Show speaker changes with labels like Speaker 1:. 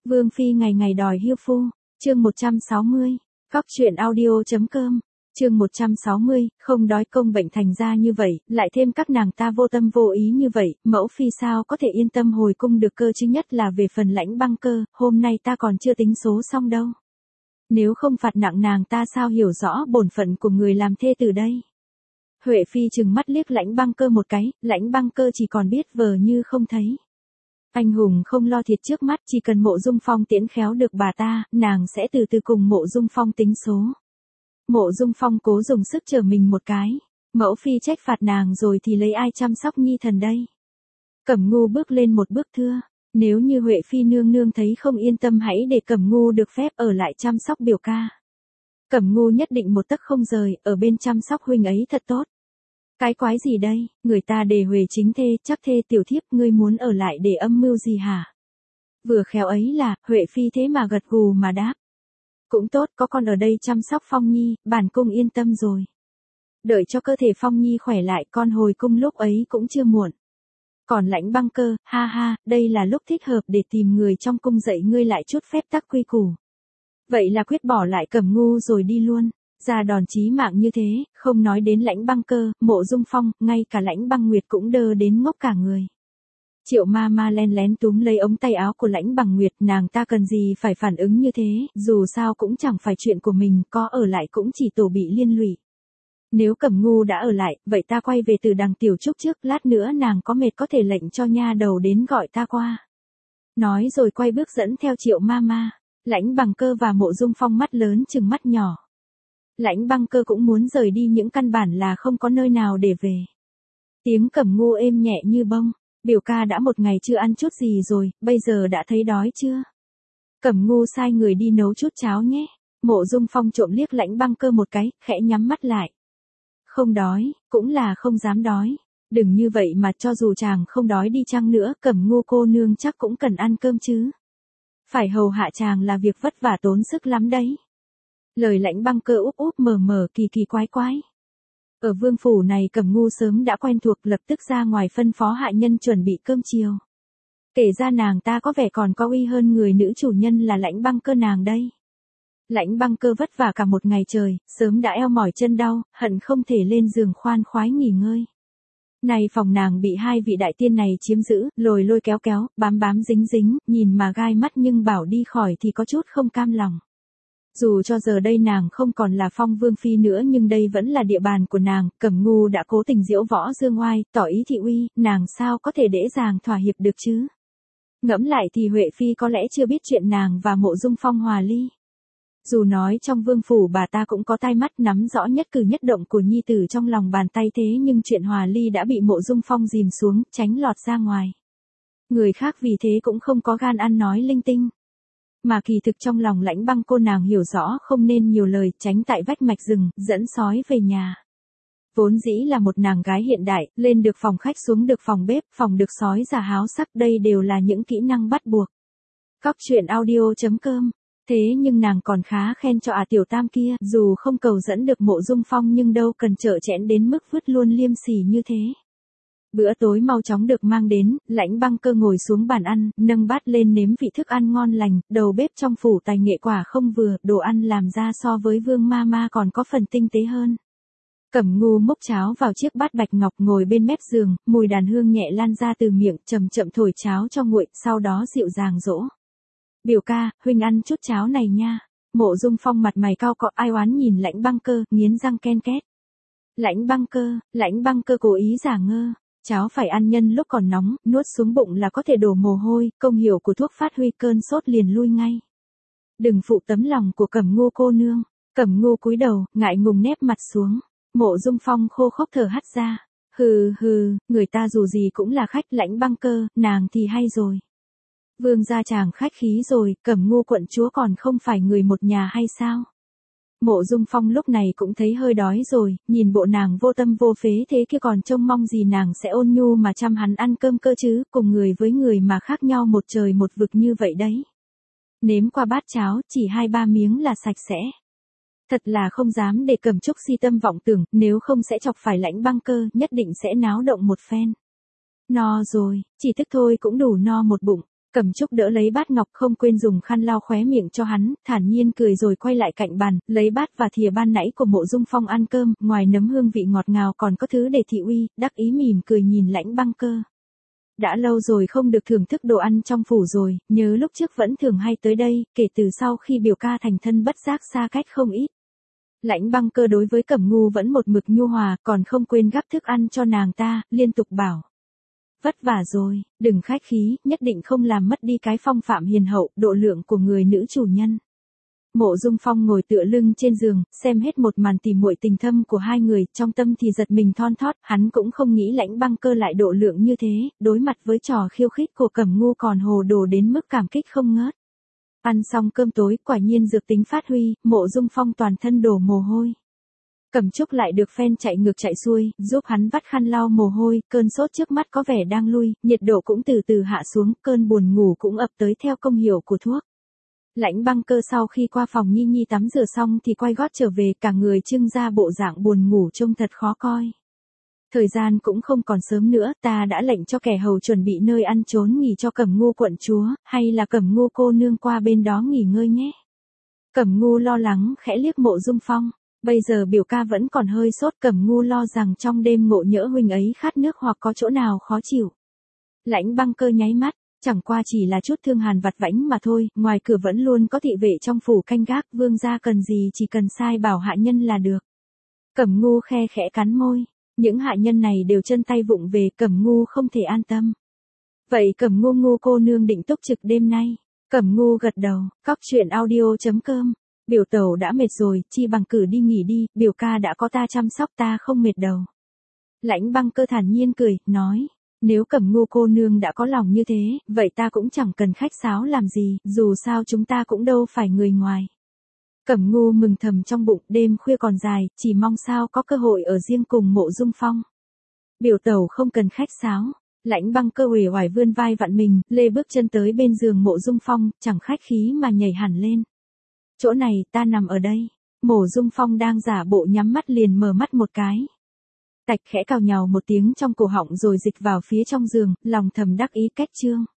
Speaker 1: Vương phi ngày ngày đòi hiêu phu, chương 160, Cóc truyện audio.com, chương 160, không đói công bệnh thành ra như vậy, lại thêm các nàng ta vô tâm vô ý như vậy, mẫu phi sao có thể yên tâm hồi cung được cơ chứ, nhất là về phần Lãnh Băng Cơ, hôm nay ta còn chưa tính số xong đâu. Nếu không phạt nặng nàng ta sao hiểu rõ bổn phận của người làm thê từ đây. Huệ phi trừng mắt liếc Lãnh Băng Cơ một cái, Lãnh Băng Cơ chỉ còn biết vờ như không thấy. Anh hùng không lo thiệt trước mắt, chỉ cần Mộ Dung Phong tiễn khéo được bà ta, nàng sẽ từ từ cùng Mộ Dung Phong tính số. Mộ Dung Phong cố dùng sức trở mình một cái, mẫu phi trách phạt nàng rồi thì lấy ai chăm sóc nhi thần đây. Cẩm Ngu bước lên một bước thưa, nếu như Huệ phi nương nương thấy không yên tâm hãy để Cẩm Ngu được phép ở lại chăm sóc biểu ca. Cẩm Ngu nhất định một tấc không rời, ở bên chăm sóc huynh ấy thật tốt. Cái quái gì đây, người ta để Huệ chính thê, chắc thê tiểu thiếp, ngươi muốn ở lại để âm mưu gì hả? Vừa khéo ấy là, Huệ phi thế mà gật gù mà đáp. Cũng tốt, có con ở đây chăm sóc Phong Nhi, bản cung yên tâm rồi. Đợi cho cơ thể Phong Nhi khỏe lại, con hồi cung lúc ấy cũng chưa muộn. Còn Lãnh Băng Cơ, ha ha, đây là lúc thích hợp để tìm người trong cung dạy ngươi lại chút phép tắc quy củ. Vậy là quyết bỏ lại Cẩm Ngu rồi đi luôn. Ra đòn chí mạng như thế, không nói đến Lãnh Băng Cơ, Mộ Dung Phong, ngay cả Lãnh Băng Nguyệt cũng đơ đến ngốc cả người. Triệu ma ma len lén túm lấy ống tay áo của Lãnh Băng Nguyệt, nàng ta cần gì phải phản ứng như thế, dù sao cũng chẳng phải chuyện của mình, có ở lại cũng chỉ tổ bị liên lụy. Nếu Cẩm Ngu đã ở lại, vậy ta quay về từ đằng Tiểu Trúc trước, lát nữa nàng có mệt có thể lệnh cho nha đầu đến gọi ta qua. Nói rồi quay bước dẫn theo Triệu ma ma, Lãnh Băng Cơ và Mộ Dung Phong mắt lớn chừng mắt nhỏ. Lãnh Băng Cơ cũng muốn rời đi những căn bản là không có nơi nào để về. Tiếng Cẩm Ngu êm nhẹ như bông, biểu ca đã một ngày chưa ăn chút gì rồi, bây giờ đã thấy đói chưa? Cẩm Ngu sai người đi nấu chút cháo nhé. Mộ Dung Phong trộm liếc Lãnh Băng Cơ một cái, khẽ nhắm mắt lại. Không đói, cũng là không dám đói. Đừng như vậy mà cho dù chàng không đói đi chăng nữa, Cẩm Ngu cô nương chắc cũng cần ăn cơm chứ. Phải hầu hạ chàng là việc vất vả tốn sức lắm đấy. Lời Lãnh Băng Cơ úp úp mờ mờ kỳ kỳ quái quái. Ở vương phủ này Cẩm Ngu sớm đã quen thuộc, lập tức ra ngoài phân phó hạ nhân chuẩn bị cơm chiều. Kể ra nàng ta có vẻ còn có uy hơn người nữ chủ nhân là Lãnh Băng Cơ nàng đây. Lãnh Băng Cơ vất vả cả một ngày trời, sớm đã eo mỏi chân đau, hận không thể lên giường khoan khoái nghỉ ngơi. Này phòng nàng bị hai vị đại tiên này chiếm giữ, lôi lôi kéo kéo, bám bám dính dính, nhìn mà gai mắt nhưng bảo đi khỏi thì có chút không cam lòng. Dù cho giờ đây nàng không còn là Phong Vương phi nữa nhưng đây vẫn là địa bàn của nàng, Cẩm Ngu đã cố tình diễu võ dương oai, tỏ ý thị uy, nàng sao có thể dễ dàng thỏa hiệp được chứ? Ngẫm lại thì Huệ phi có lẽ chưa biết chuyện nàng và Mộ Dung Phong hòa ly. Dù nói trong vương phủ bà ta cũng có tai mắt nắm rõ nhất cử nhất động của nhi tử trong lòng bàn tay, thế nhưng chuyện hòa ly đã bị Mộ Dung Phong dìm xuống, tránh lọt ra ngoài. Người khác vì thế cũng không có gan ăn nói linh tinh. Mà kỳ thực trong lòng Lãnh Băng cô nàng hiểu rõ không nên nhiều lời, tránh tại vách mạch rừng, dẫn sói về nhà. Vốn dĩ là một nàng gái hiện đại, lên được phòng khách xuống được phòng bếp, phòng được sói già háo sắc, đây đều là những kỹ năng bắt buộc. Cóc truyện audio.com. Thế nhưng nàng còn khá khen cho tiểu tam kia, dù không cầu dẫn được Mộ Dung Phong nhưng đâu cần trợ chẽn đến mức vứt luôn liêm sỉ như thế. Bữa tối mau chóng được mang đến, Lãnh Băng Cơ ngồi xuống bàn ăn, nâng bát lên nếm vị thức ăn ngon lành, đầu bếp trong phủ tài nghệ quả không vừa, đồ ăn làm ra so với Vương ma ma còn có phần tinh tế hơn. Cẩm Ngu múc cháo vào chiếc bát bạch ngọc ngồi bên mép giường, mùi đàn hương nhẹ lan ra từ miệng, chậm chậm thổi cháo cho nguội, sau đó dịu dàng dỗ. Biểu ca, huynh ăn chút cháo này nha. Mộ Dung Phong mặt mày cau cọ ai oán nhìn Lãnh Băng Cơ, nghiến răng ken két. Lãnh Băng Cơ cố ý giả ngơ. Cháo phải ăn nhân lúc còn nóng, nuốt xuống bụng là có thể đổ mồ hôi, công hiệu của thuốc phát huy cơn sốt liền lui ngay. Đừng phụ tấm lòng của Cẩm Ngu cô nương. Cẩm Ngu cúi đầu, ngại ngùng nép mặt xuống. Mộ Dung Phong khô khốc thở hắt ra. Hừ hừ, người ta dù gì cũng là khách. Lãnh Băng Cơ, nàng thì hay rồi. Vương gia chàng khách khí rồi, Cẩm Ngu quận chúa còn không phải người một nhà hay sao? Mộ Dung Phong lúc này cũng thấy hơi đói rồi, nhìn bộ nàng vô tâm vô phế thế kia còn trông mong gì nàng sẽ ôn nhu mà chăm hắn ăn cơm cơ chứ, cùng người với người mà khác nhau một trời một vực như vậy đấy. Nếm qua bát cháo, chỉ 2-3 miếng là sạch sẽ. Thật là không dám để Cẩm Trúc si tâm vọng tưởng, nếu không sẽ chọc phải Lãnh Băng Cơ, nhất định sẽ náo động một phen. No rồi, chỉ thức thôi cũng đủ no một bụng. Cẩm Trúc đỡ lấy bát ngọc không quên dùng khăn lau khóe miệng cho hắn, thản nhiên cười rồi quay lại cạnh bàn, lấy bát và thìa ban nãy của Mộ Dung Phong ăn cơm, ngoài nấm hương vị ngọt ngào còn có thứ để thị uy, đắc ý mỉm cười nhìn Lãnh Băng Cơ. Đã lâu rồi không được thưởng thức đồ ăn trong phủ rồi, nhớ lúc trước vẫn thường hay tới đây, kể từ sau khi biểu ca thành thân bất giác xa cách không ít. Lãnh Băng Cơ đối với Cẩm Ngu vẫn một mực nhu hòa, còn không quên gắp thức ăn cho nàng ta, liên tục bảo. Vất vả rồi, đừng khách khí, nhất định không làm mất đi cái phong phạm hiền hậu, độ lượng của người nữ chủ nhân. Mộ Dung Phong ngồi tựa lưng trên giường, xem hết một màn tỉ muội tình thâm của hai người, trong tâm thì giật mình thon thót, hắn cũng không nghĩ Lãnh Băng Cơ lại độ lượng như thế, đối mặt với trò khiêu khích của Cẩm Ngu còn hồ đồ đến mức cảm kích không ngớt. Ăn xong cơm tối, quả nhiên dược tính phát huy, Mộ Dung Phong toàn thân đổ mồ hôi. Cẩm Trúc lại được phen chạy ngược chạy xuôi, giúp hắn vắt khăn lau mồ hôi, cơn sốt trước mắt có vẻ đang lui, nhiệt độ cũng từ từ hạ xuống, cơn buồn ngủ cũng ập tới theo công hiệu của thuốc. Lãnh Băng Cơ sau khi qua phòng Nhi Nhi tắm rửa xong thì quay gót trở về, cả người trưng ra bộ dạng buồn ngủ trông thật khó coi. Thời gian cũng không còn sớm nữa, ta đã lệnh cho kẻ hầu chuẩn bị nơi ăn trốn nghỉ cho Cẩm Ngu quận chúa, hay là Cẩm Ngu cô nương qua bên đó nghỉ ngơi nhé. Cẩm Ngu lo lắng khẽ liếc Mộ Dung Phong. Bây giờ biểu ca vẫn còn hơi sốt, Cẩm Ngu lo rằng trong đêm ngộ nhỡ huynh ấy khát nước hoặc có chỗ nào khó chịu. Lãnh Băng Cơ nháy mắt, chẳng qua chỉ là chút thương hàn vặt vãnh mà thôi, ngoài cửa vẫn luôn có thị vệ trong phủ canh gác, vương gia cần gì chỉ cần sai bảo hạ nhân là được. Cẩm Ngu khe khẽ cắn môi, những hạ nhân này đều chân tay vụng về, Cẩm Ngu không thể an tâm. Vậy Cẩm Ngu cô nương định túc trực đêm nay? Cẩm Ngu gật đầu, cóc.audio.com. Biểu tẩu đã mệt rồi, chi bằng cử đi nghỉ đi, biểu ca đã có ta chăm sóc ta không mệt đầu. Lãnh Băng Cơ thản nhiên cười, nói, nếu Cẩm Ngu cô nương đã có lòng như thế, vậy ta cũng chẳng cần khách sáo làm gì, dù sao chúng ta cũng đâu phải người ngoài. Cẩm Ngu mừng thầm trong bụng, đêm khuya còn dài, chỉ mong sao có cơ hội ở riêng cùng Mộ Dung Phong. Biểu tẩu không cần khách sáo. Lãnh Băng Cơ uể oải vươn vai vặn mình, lê bước chân tới bên giường Mộ Dung Phong, chẳng khách khí mà nhảy hẳn lên. Chỗ này, ta nằm ở đây. Mộ Dung Phong đang giả bộ nhắm mắt liền mở mắt một cái. Tạch khẽ cào nhào một tiếng trong cổ họng rồi dịch vào phía trong giường, lòng thầm đắc ý cách trương.